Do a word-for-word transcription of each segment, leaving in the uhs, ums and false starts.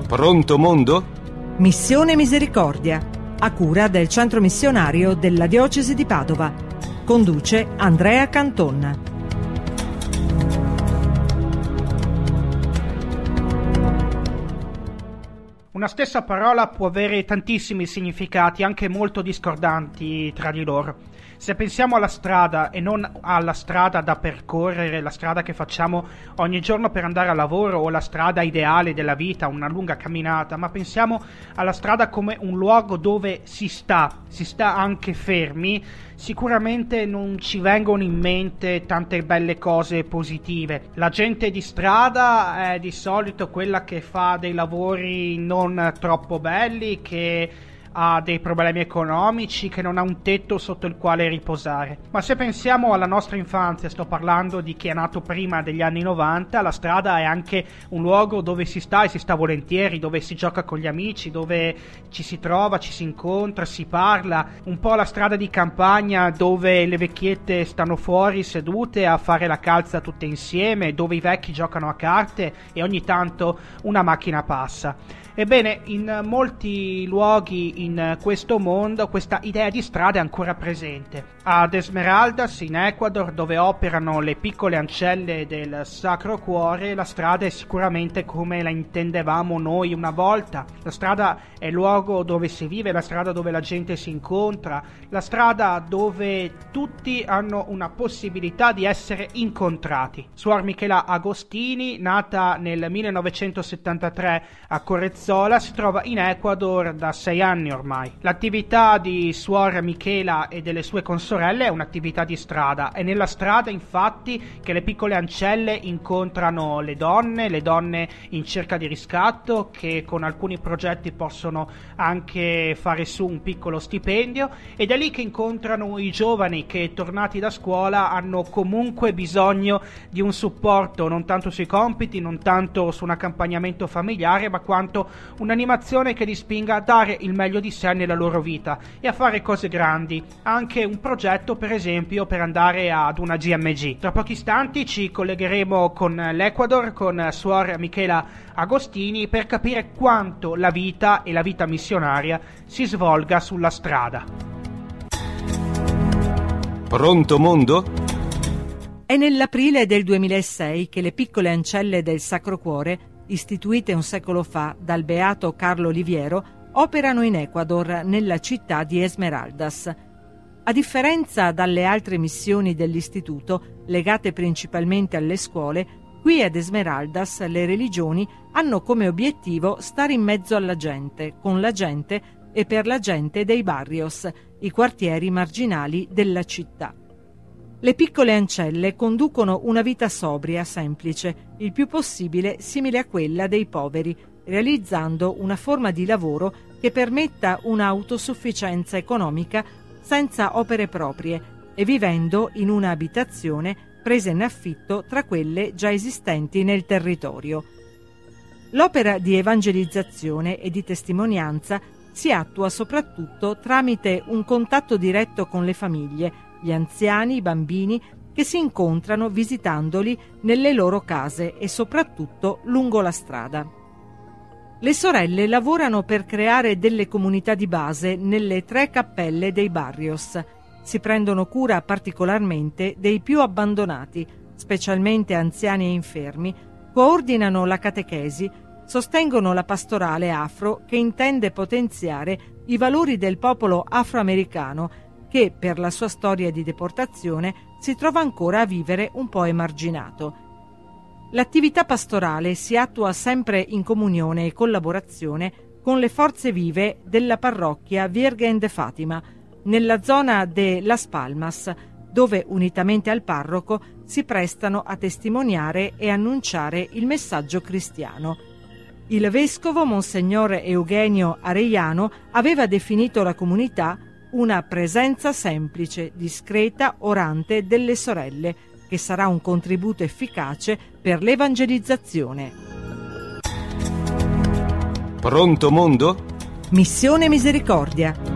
Pronto mondo? Missione Misericordia, a cura del Centro Missionario della Diocesi di Padova. Conduce Andrea Canton. Una stessa parola può avere tantissimi significati, anche molto discordanti tra di loro. Se pensiamo alla strada e non alla strada da percorrere, la strada che facciamo ogni giorno per andare al lavoro o la strada ideale della vita, una lunga camminata, ma pensiamo alla strada come un luogo dove si sta, si sta anche fermi, sicuramente non ci vengono in mente tante belle cose positive. La gente di strada è di solito quella che fa dei lavori non troppo belli, che ha dei problemi economici, che non ha un tetto sotto il quale riposare. Ma se pensiamo alla nostra infanzia, sto parlando di chi è nato prima degli anni novanta, la strada è anche un luogo dove si sta e si sta volentieri, dove si gioca con gli amici, dove ci si trova, ci si incontra, si parla, un po' la strada di campagna dove le vecchiette stanno fuori sedute a fare la calza tutte insieme, dove i vecchi giocano a carte e ogni tanto una macchina passa. Ebbene, in molti luoghi in questo mondo questa idea di strada è ancora presente. Ad Esmeraldas, in Ecuador, dove operano le piccole ancelle del Sacro Cuore, la strada è sicuramente come la intendevamo noi una volta. La strada è il luogo dove si vive, la strada dove la gente si incontra, la strada dove tutti hanno una possibilità di essere incontrati. Suor Michela Agostini, nata nel millenovecentosettantatré a Corezzola, si trova in Ecuador da sei anni ormai. L'attività di Suor Michela e delle sue consorelle è un'attività di strada. È nella strada, infatti, che le piccole ancelle incontrano le donne, le donne in cerca di riscatto, che con alcuni progetti possono anche fare su un piccolo stipendio, ed è lì che incontrano i giovani che, tornati da scuola, hanno comunque bisogno di un supporto, non tanto sui compiti, non tanto su un accompagnamento familiare, ma quanto un'animazione che li spinga a dare il meglio di sé nella loro vita e a fare cose grandi, anche un progetto per esempio per andare ad una G M G. Tra pochi istanti ci collegheremo con l'Ecuador, con Suor Michela Agostini, per capire quanto la vita e la vita missionaria si svolga sulla strada. Pronto mondo? È nell'aprile del duemilasei che le piccole ancelle del Sacro Cuore, istituite un secolo fa dal beato Carlo Oliviero, operano in Ecuador, nella città di Esmeraldas. A differenza dalle altre missioni dell'istituto, legate principalmente alle scuole, qui ad Esmeraldas le religioni hanno come obiettivo stare in mezzo alla gente, con la gente e per la gente dei barrios, i quartieri marginali della città. Le piccole ancelle conducono una vita sobria, semplice, il più possibile simile a quella dei poveri, realizzando una forma di lavoro che permetta un'autosufficienza economica senza opere proprie e vivendo in una abitazione presa in affitto tra quelle già esistenti nel territorio. L'opera di evangelizzazione e di testimonianza si attua soprattutto tramite un contatto diretto con le famiglie, gli anziani, i bambini che si incontrano visitandoli nelle loro case e soprattutto lungo la strada. Le sorelle lavorano per creare delle comunità di base nelle tre cappelle dei barrios. Si prendono cura particolarmente dei più abbandonati, specialmente anziani e infermi, coordinano la catechesi, sostengono la pastorale afro che intende potenziare i valori del popolo afroamericano che, per la sua storia di deportazione, si trova ancora a vivere un po' emarginato. L'attività pastorale si attua sempre in comunione e collaborazione con le forze vive della parrocchia Virgen de Fatima, nella zona de Las Palmas, dove unitamente al parroco si prestano a testimoniare e annunciare il messaggio cristiano. Il vescovo Monsignor Eugenio Arellano aveva definito la comunità una presenza semplice, discreta, orante delle sorelle, che sarà un contributo efficace per l'evangelizzazione. Pronto mondo? Missione Misericordia.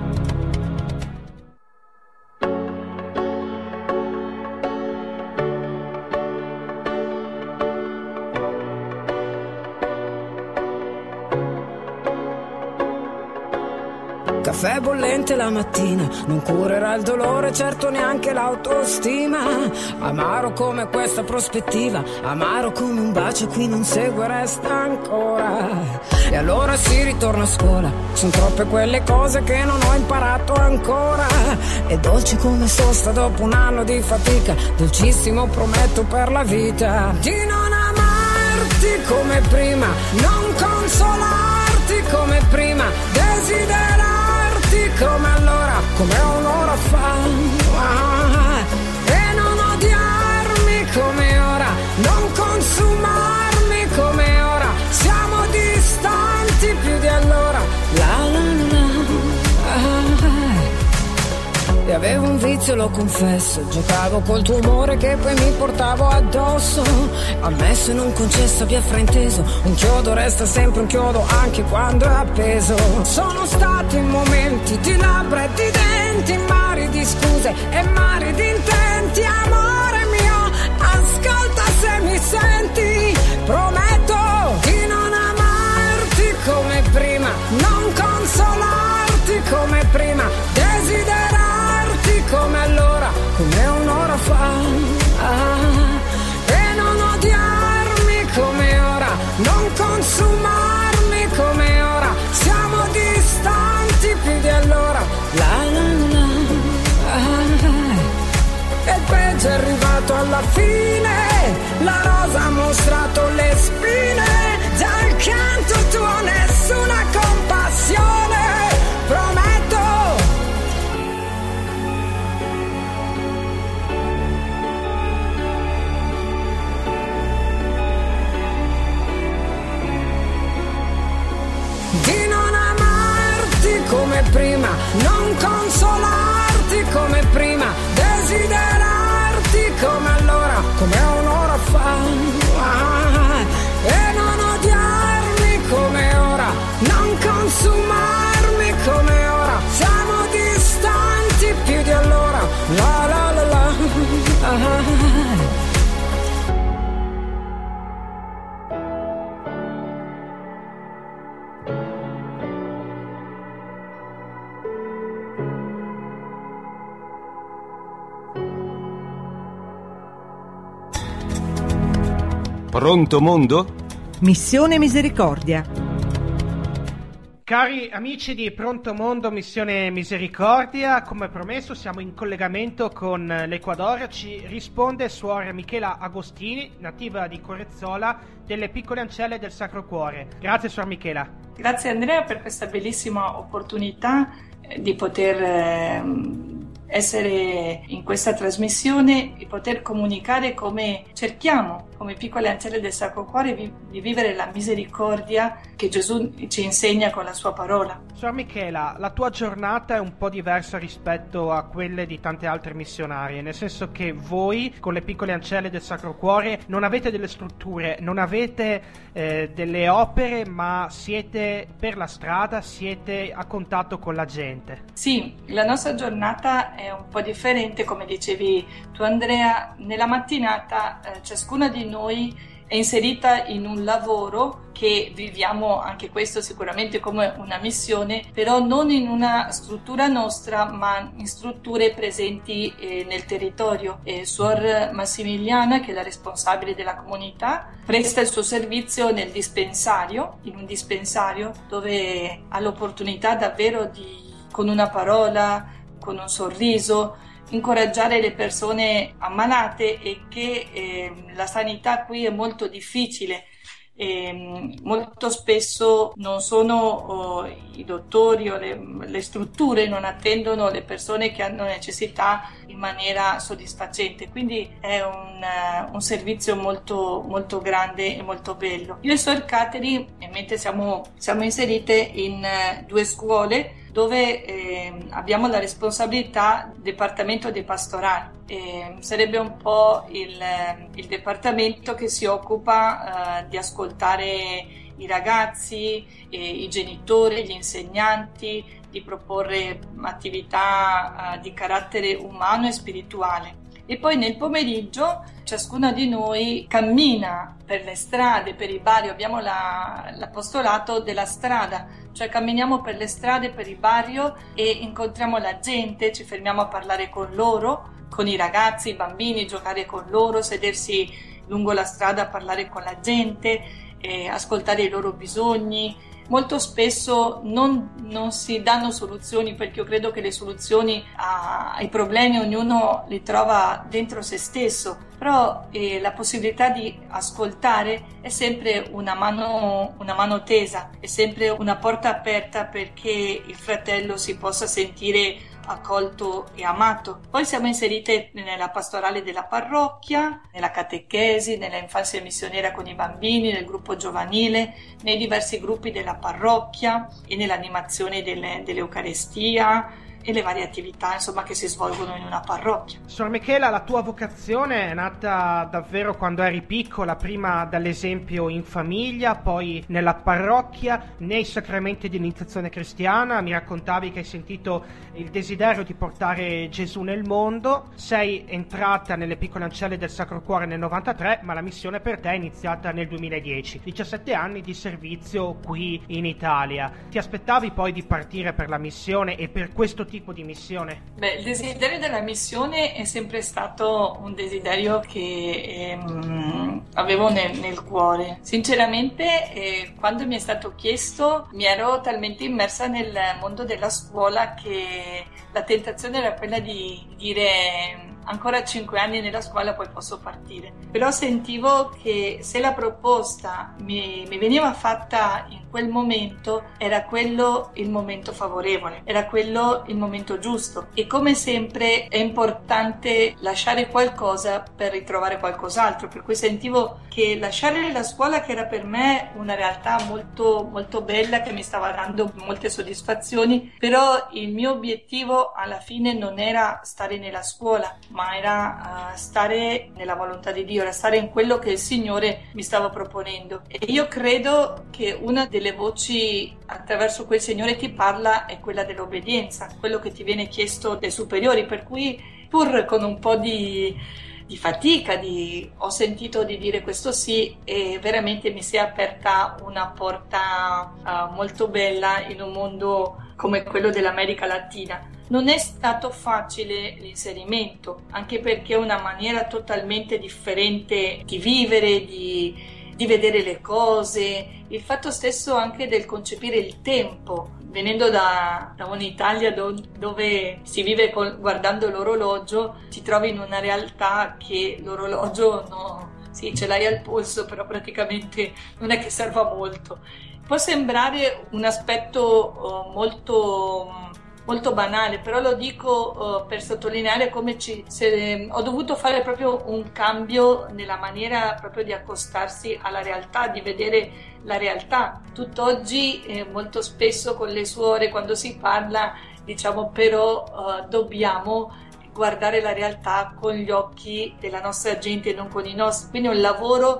caffè bollente la mattina non curerà il dolore, certo neanche l'autostima. Amaro come questa prospettiva, amaro come un bacio qui non segue, resta ancora. E allora si ritorna a scuola, sono troppe quelle cose che non ho imparato ancora. E dolci come sosta dopo un anno di fatica, dolcissimo prometto per la vita. Di non amarti come prima, non consolarti come prima, desiderarti come allora, come un'ora fa. Ah, e non odiarmi come ora, non consumarmi come ora, siamo distanti più di allora. La la la la. Ah. E avevo un vizio, lo confesso, giocavo col tuo umore che poi mi portavo addosso. Ammesso e non concesso, via frainteso, un chiodo resta sempre un chiodo anche quando è appeso. Sono stati momenti di labbra e di denti, mari di scuse e mari di intenti. Amore mio, ascolta se mi senti, prometto di non amarti come prima, non consolarti come prima, desiderarti come allora, come un'ora fa. Ah, e non odiarmi come ora, non consumarmi come ora, siamo distanti più di allora. La la la ah, e il peggio è arrivato alla fine, la rosa ha mostrato le spine, dal canto tuo nessuna compassione, prometto. Di non amarti come prima, non consolarti come prima, desiderarti come allora, come un'ora fa. Ah, e non odiarmi come ora, non consumarmi come ora, siamo distanti più di allora. La la la la. Ah. Pronto mondo? Missione Misericordia. Cari amici di Pronto Mondo, Missione Misericordia, come promesso siamo in collegamento con l'Ecuador. Ci risponde Suor Michela Agostini, nativa di Corezzola, delle Piccole Ancelle del Sacro Cuore. Grazie Suor Michela. Grazie Andrea per questa bellissima opportunità di poter eh, essere in questa trasmissione e poter comunicare come cerchiamo, come Piccole Ancelle del Sacro Cuore, vi, di vivere la misericordia che Gesù ci insegna con la sua parola. Suor Michela, la tua giornata è un po' diversa rispetto a quelle di tante altre missionarie, nel senso che voi con le Piccole Ancelle del Sacro Cuore non avete delle strutture, non avete eh, delle opere, ma siete per la strada, siete a contatto con la gente. Sì, la nostra giornata è un po' differente, come dicevi tu Andrea. Nella mattinata eh, ciascuna di noi è inserita in un lavoro che viviamo anche questo sicuramente come una missione, però non in una struttura nostra, ma in strutture presenti eh, nel territorio. Eh, Suor Massimiliana, che è la responsabile della comunità, presta il suo servizio nel dispensario, in un dispensario dove ha l'opportunità davvero di, con una parola, con un sorriso, incoraggiare le persone ammalate e che eh, la sanità qui è molto difficile. E molto spesso non sono oh, i dottori o le, le strutture non attendono le persone che hanno necessità in maniera soddisfacente, quindi è un, uh, un servizio molto, molto grande e molto bello. Io e Suor Cateri, mentre siamo, siamo inserite in uh, due scuole dove eh, abbiamo la responsabilità del Dipartimento di Pastorale. Eh, sarebbe un po' il, il dipartimento che si occupa eh, di ascoltare i ragazzi, eh, i genitori, gli insegnanti, di proporre attività eh, di carattere umano e spirituale. E poi nel pomeriggio ciascuna di noi cammina per le strade, per i barri, abbiamo la, l'apostolato della strada, cioè camminiamo per le strade, per il barrio e incontriamo la gente, ci fermiamo a parlare con loro, con i ragazzi, i bambini, giocare con loro, sedersi lungo la strada a parlare con la gente, eh, ascoltare i loro bisogni. Molto spesso non, non si danno soluzioni, perché io credo che le soluzioni a, ai problemi ognuno li trova dentro se stesso, però eh, la possibilità di ascoltare è sempre una mano, una mano tesa, è sempre una porta aperta perché il fratello si possa sentire accolto e amato. Poi siamo inserite nella pastorale della parrocchia, nella catechesi, nella infanzia missioniera con i bambini, nel gruppo giovanile, nei diversi gruppi della parrocchia e nell'animazione delle, dell'Eucarestia e le varie attività, insomma, che si svolgono in una parrocchia. Sor Michela, la tua vocazione è nata davvero quando eri piccola, prima dall'esempio in famiglia, poi nella parrocchia, nei sacramenti di iniziazione cristiana. Mi raccontavi che hai sentito il desiderio di portare Gesù nel mondo, sei entrata nelle piccole ancelle del Sacro Cuore nel novantatré, ma la missione per te è iniziata nel duemiladieci, diciassette anni di servizio qui in Italia. Ti aspettavi poi di partire per la missione e per questo tipo di missione? Beh, il desiderio della missione è sempre stato un desiderio che ehm, avevo nel, nel cuore. Sinceramente, eh, quando mi è stato chiesto, mi ero talmente immersa nel mondo della scuola che la tentazione era quella di dire ancora cinque anni nella scuola, poi posso partire. Però sentivo che se la proposta mi, mi veniva fatta in quel momento, era quello il momento favorevole, era quello il momento giusto. E come sempre è importante lasciare qualcosa per ritrovare qualcos'altro, per cui sentivo che lasciare la scuola, che era per me una realtà molto, molto bella, che mi stava dando molte soddisfazioni, però il mio obiettivo alla fine non era stare nella scuola, ma era uh, stare nella volontà di Dio, era stare in quello che il Signore mi stava proponendo. E io credo che una delle voci attraverso cui il Signore ti parla è quella dell'obbedienza, quello che ti viene chiesto dai superiori, per cui pur con un po' di, di fatica di, ho sentito di dire questo sì, e veramente mi si è aperta una porta uh, molto bella in un mondo come quello dell'America Latina. Non è stato facile l'inserimento, anche perché è una maniera totalmente differente di vivere, di, di vedere le cose, il fatto stesso anche del concepire il tempo. Venendo da, da un'Italia do, dove si vive col, guardando l'orologio, ti trovi in una realtà che l'orologio no, sì, ce l'hai al polso, però praticamente non è che serva molto. Può sembrare un aspetto uh, molto... molto banale, però lo dico uh, per sottolineare come ci, se, ho dovuto fare proprio un cambio nella maniera proprio di accostarsi alla realtà, di vedere la realtà. Tutt'oggi eh, molto spesso con le suore, quando si parla, diciamo però uh, dobbiamo guardare la realtà con gli occhi della nostra gente e non con i nostri, quindi è un lavoro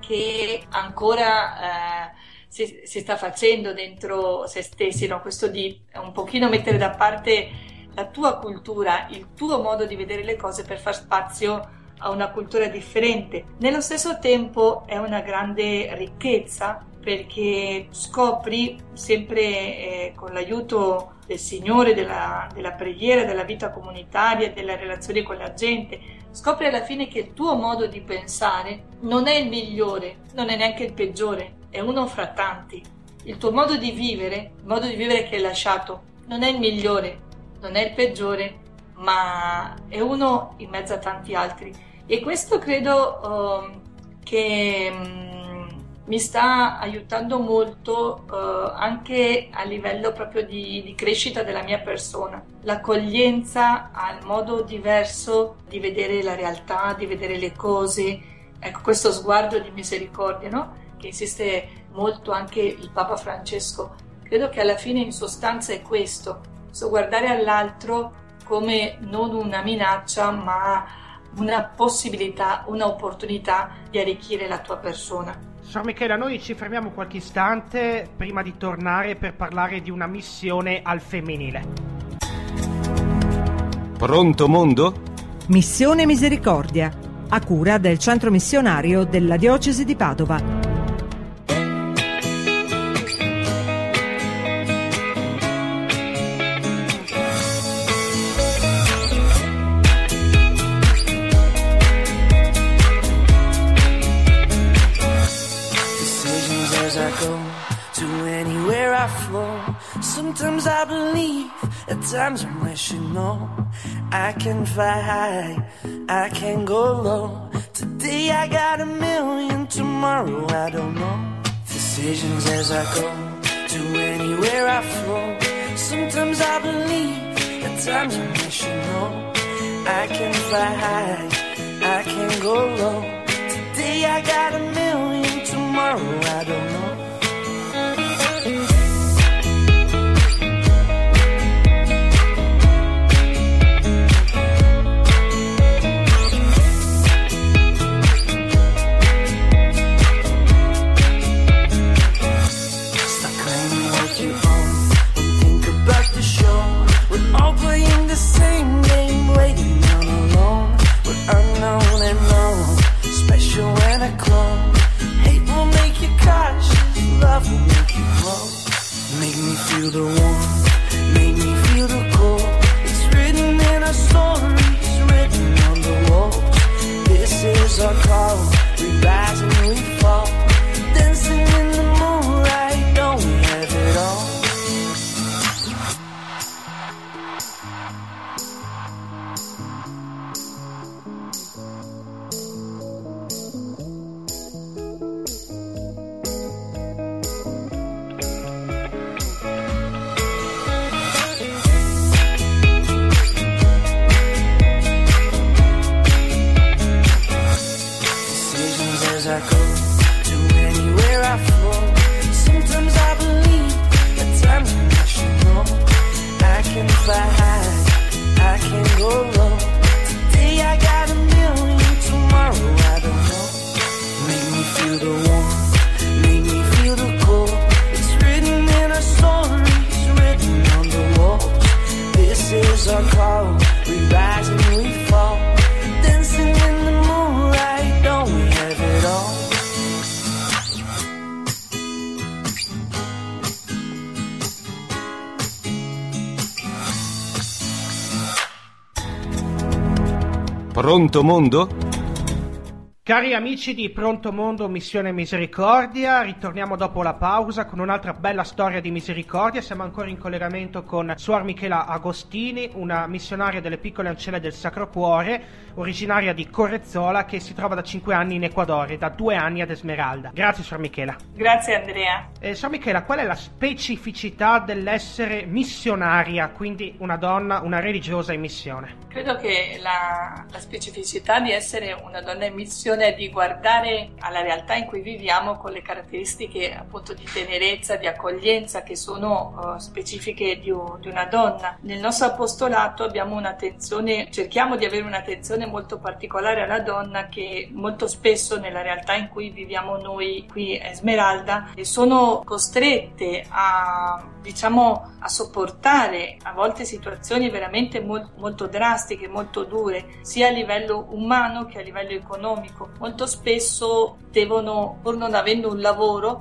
che ancora eh, Si, si sta facendo dentro se stessi, no? Questo di un pochino mettere da parte la tua cultura, il tuo modo di vedere le cose per far spazio a una cultura differente. Nello stesso tempo è una grande ricchezza, perché scopri sempre eh, con l'aiuto del Signore, della, della preghiera, della vita comunitaria, delle relazioni con la gente, scopri alla fine che il tuo modo di pensare non è il migliore, non è neanche il peggiore, è uno fra tanti. Il tuo modo di vivere, il modo di vivere che hai lasciato, non è il migliore, non è il peggiore, ma è uno in mezzo a tanti altri. E questo credo uh, che um, mi sta aiutando molto uh, anche a livello proprio di, di crescita della mia persona. L'accoglienza al modo diverso di vedere la realtà, di vedere le cose, ecco, questo sguardo di misericordia, no? Che insiste molto anche il Papa Francesco. Credo che alla fine in sostanza è questo, so guardare all'altro come non una minaccia, ma una possibilità, un'opportunità di arricchire la tua persona. Sor Michela, noi ci fermiamo qualche istante prima di tornare per parlare di una missione al femminile. Pronto mondo? Missione Misericordia, a cura del Centro Missionario della Diocesi di Padova. Sometimes I believe, at times I wish you know I can fly high, I can go low. Today I got a million, tomorrow I don't know. Decisions as I go, to anywhere I flow. Sometimes I believe, at times I wish you know I can fly high, I can go low. Today I got a million, tomorrow I don't know. Feel the warmth, make me feel the cold. It's written in our stories, written on the walls. This is our call, we rise and we fall. Dancing in the moonlight, don't we have it all? I go to anywhere I flow. Sometimes I believe, at times I wish you know I can fly high, I can go low. Today I got a million, tomorrow I don't know. Make me feel the warmth, make me feel the cold. It's written in our stories, written on the walls. This is our call, we rise and we fall. Dancing in the moonlight, don't we have it all? Pronto Mondo? Cari amici di Pronto Mondo, Missione Misericordia, ritorniamo dopo la pausa con un'altra bella storia di misericordia. Siamo ancora in collegamento con Suor Michela Agostini, una missionaria delle Piccole Ancelle del Sacro Cuore, originaria di Correzzola, che si trova da cinque anni in Ecuador, da due anni ad Esmeralda. Grazie Suor Michela. Grazie Andrea. Eh, Suor Michela, qual è la specificità dell'essere missionaria, quindi una donna, una religiosa in missione? Credo che la, la specificità di essere una donna in missione è di guardare alla realtà in cui viviamo con le caratteristiche appunto di tenerezza, di accoglienza che sono uh, specifiche di, di una donna. Nel nostro apostolato abbiamo un'attenzione, cerchiamo di avere un'attenzione molto particolare alla donna, che molto spesso nella realtà in cui viviamo noi qui a Esmeralda sono costrette a, diciamo, a sopportare a volte situazioni veramente mol, molto drastiche, molto dure, sia a livello umano che a livello economico. Molto spesso devono, pur non avendo un lavoro,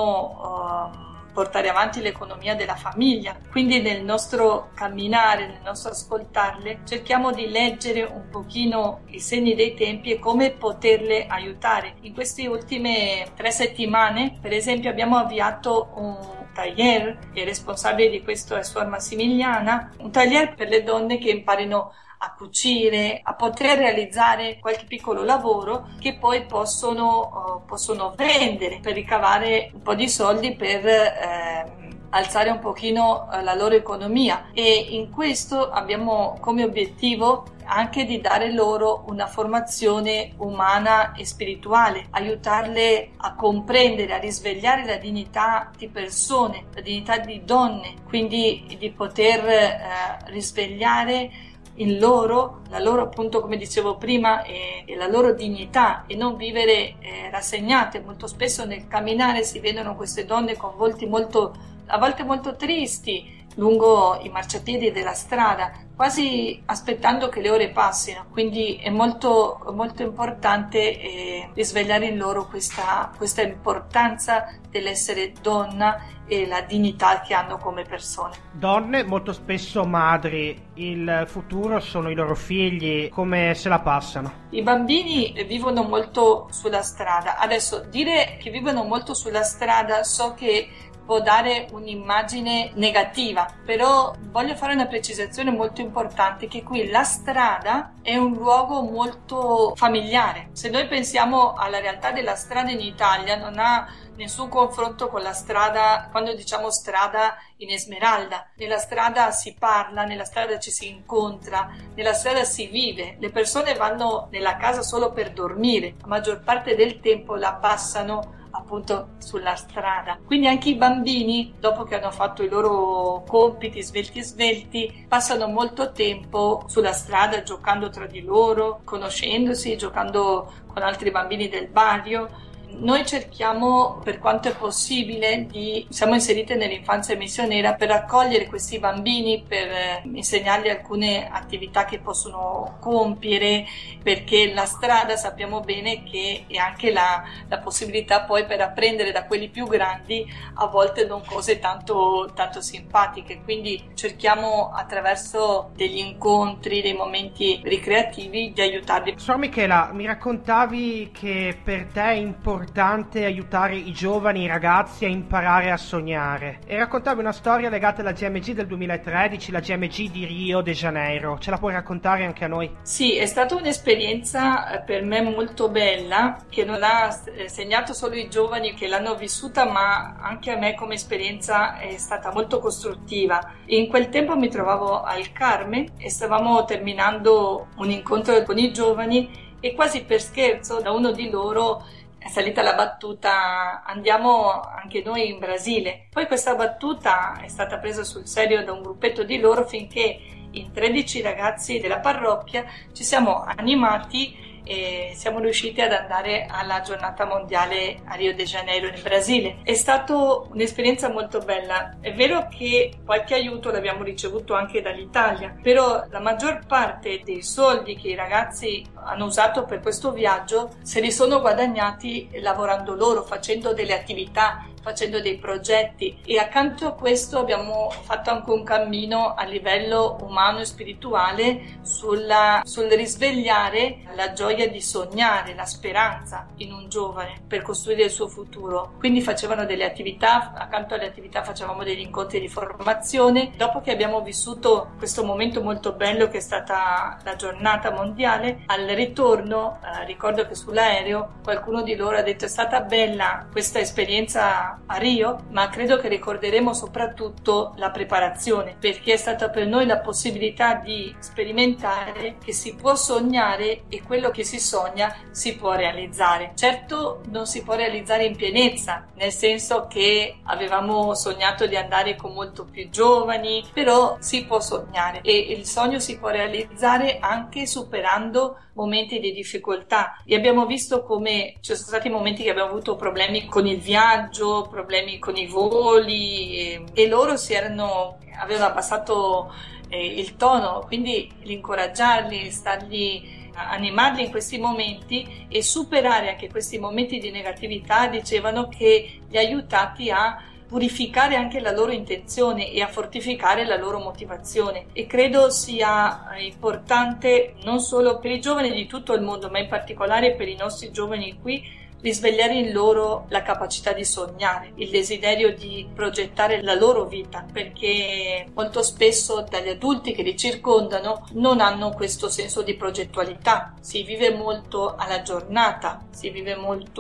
devono uh, portare avanti l'economia della famiglia. Quindi nel nostro camminare, nel nostro ascoltarle, cerchiamo di leggere un pochino i segni dei tempi e come poterle aiutare. In queste ultime tre settimane, per esempio, abbiamo avviato un taglier, e il responsabile di questo è Suor Massimiliana, un taglier per le donne che imparino a cucire, a poter realizzare qualche piccolo lavoro che poi possono, uh, possono vendere per ricavare un po' di soldi per eh, alzare un pochino la loro economia. E in questo abbiamo come obiettivo anche di dare loro una formazione umana e spirituale, aiutarle a comprendere, a risvegliare la dignità di persone, la dignità di donne, quindi di poter eh, risvegliare in loro, la loro, appunto, come dicevo prima, e, e la loro dignità, e non vivere eh, rassegnate. Molto spesso nel camminare si vedono queste donne con volti molto, a volte molto tristi, lungo i marciapiedi della strada, quasi aspettando che le ore passino. Quindi è molto, molto importante eh, risvegliare in loro questa, questa importanza dell'essere donna e la dignità che hanno come persone. Donne, molto spesso madri, il futuro sono i loro figli, come se la passano? I bambini vivono molto sulla strada. Adesso dire che vivono molto sulla strada so che può dare un'immagine negativa, però voglio fare una precisazione molto importante, che qui la strada è un luogo molto familiare. Se noi pensiamo alla realtà della strada in Italia, non ha nessun confronto con la strada, quando diciamo strada in Esmeralda. Nella strada si parla, nella strada ci si incontra, nella strada si vive. Le persone vanno nella casa solo per dormire, la maggior parte del tempo la passano appunto sulla strada. Quindi anche i bambini, dopo che hanno fatto i loro compiti svelti svelti, passano molto tempo sulla strada giocando tra di loro, conoscendosi, giocando con altri bambini del barrio. Noi cerchiamo, per quanto è possibile, di siamo inserite nell'infanzia missionera per accogliere questi bambini, per eh, insegnargli alcune attività che possono compiere, perché la strada sappiamo bene che è anche la, la possibilità poi per apprendere da quelli più grandi, a volte non cose tanto, tanto simpatiche. Quindi cerchiamo attraverso degli incontri, dei momenti ricreativi, di aiutarli. Suor Michela, mi raccontavi che per te è importante importante aiutare i giovani, i ragazzi a imparare a sognare, e raccontavi una storia legata alla G M G del duemilatredici, la G M G di Rio de Janeiro. Ce la puoi raccontare anche a noi? Sì, è stata un'esperienza per me molto bella, che non ha segnato solo i giovani che l'hanno vissuta, ma anche a me come esperienza è stata molto costruttiva. In quel tempo mi trovavo al Carme e stavamo terminando un incontro con i giovani e quasi per scherzo da uno di loro è salita la battuta: andiamo anche noi in Brasile. Poi questa battuta è stata presa sul serio da un gruppetto di loro, finché in tredici ragazzi della parrocchia ci siamo animati e siamo riusciti ad andare alla giornata mondiale a Rio de Janeiro in Brasile. È stata un'esperienza molto bella. È vero che qualche aiuto l'abbiamo ricevuto anche dall'Italia, però la maggior parte dei soldi che i ragazzi hanno usato per questo viaggio se li sono guadagnati lavorando loro, facendo delle attività, facendo dei progetti, e accanto a questo abbiamo fatto anche un cammino a livello umano e spirituale sulla, sul risvegliare la gioia di sognare, la speranza in un giovane per costruire il suo futuro. Quindi facevano delle attività, accanto alle attività facevamo degli incontri di formazione. Dopo che abbiamo vissuto questo momento molto bello che è stata la giornata mondiale, al ritorno eh, ricordo che sull'aereo qualcuno di loro ha detto: è stata bella questa esperienza a Rio, ma credo che ricorderemo soprattutto la preparazione, perché è stata per noi la possibilità di sperimentare che si può sognare e quello che si sogna si può realizzare. Certo non si può realizzare in pienezza, nel senso che avevamo sognato di andare con molto più giovani, però si può sognare e il sogno si può realizzare anche superando momenti di difficoltà. E abbiamo visto come ci sono stati momenti che abbiamo avuto problemi con il viaggio, problemi con i voli e, e loro si erano avevano abbassato eh, il tono, quindi l'incoraggiarli, stargli animarli in questi momenti e superare anche questi momenti di negatività, dicevano che li ha aiutati a purificare anche la loro intenzione e a fortificare la loro motivazione. E credo sia importante non solo per i giovani di tutto il mondo, ma in particolare per i nostri giovani qui, risvegliare in loro la capacità di sognare, il desiderio di progettare la loro vita, perché molto spesso dagli adulti che li circondano non hanno questo senso di progettualità. Si vive molto alla giornata, si vive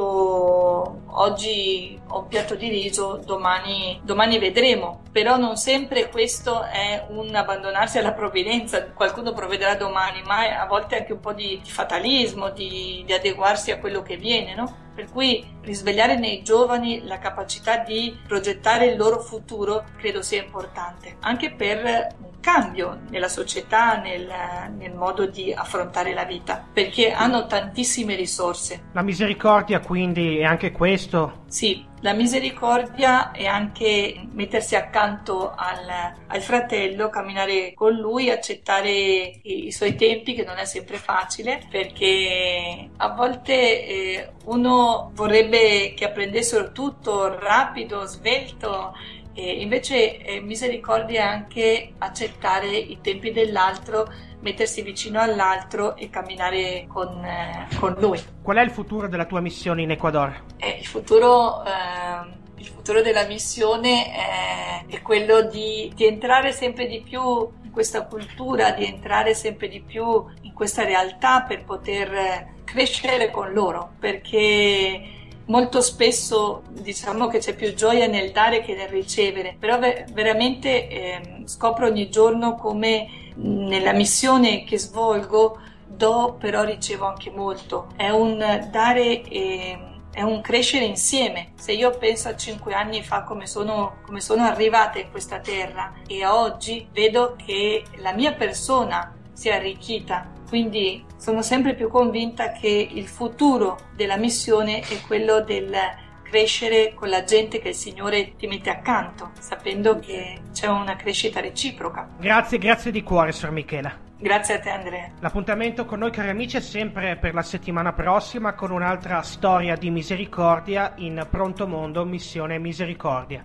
molto oggi ho un piatto di riso, domani, domani vedremo, però non sempre questo è un abbandonarsi alla provvidenza, qualcuno provvederà domani, ma a volte anche un po' di fatalismo, di, di adeguarsi a quello che viene, no? Per cui risvegliare nei giovani la capacità di progettare il loro futuro credo sia importante, anche per un cambio nella società, nel, nel modo di affrontare la vita, perché hanno tantissime risorse. La misericordia quindi è anche questo? Sì, La misericordia è anche mettersi accanto al, al fratello, camminare con lui, accettare i, i suoi tempi, che non è sempre facile, perché a volte eh, uno vorrebbe che apprendessero tutto rapido, svelto, e invece eh, misericordia è anche accettare i tempi dell'altro, mettersi vicino all'altro e camminare con, eh, con lui. Qual è il futuro della tua missione in Ecuador? Eh, il futuro, eh, il futuro della missione è, è quello di, di entrare sempre di più in questa cultura, di entrare sempre di più in questa realtà per poter crescere con loro, perché molto spesso diciamo che c'è più gioia nel dare che nel ricevere, però ve- veramente eh, scopro ogni giorno come nella missione che svolgo do, però ricevo anche molto. È un dare e è un crescere insieme. Se io penso a cinque anni fa come sono, come sono arrivata in questa terra e a oggi vedo che la mia persona si è arricchita, quindi sono sempre più convinta che il futuro della missione è quello del crescere con la gente che il Signore ti mette accanto, sapendo che c'è una crescita reciproca. Grazie, grazie di cuore, Sor Michela. Grazie a te, Andrea. L'appuntamento con noi, cari amici, è sempre per la settimana prossima con un'altra storia di misericordia in Pronto Mondo, Missione Misericordia.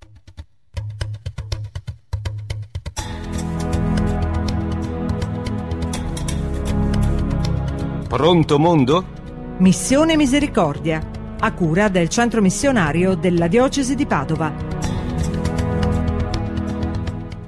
Pronto Mondo? Missione Misericordia, a cura del Centro Missionario della Diocesi di Padova.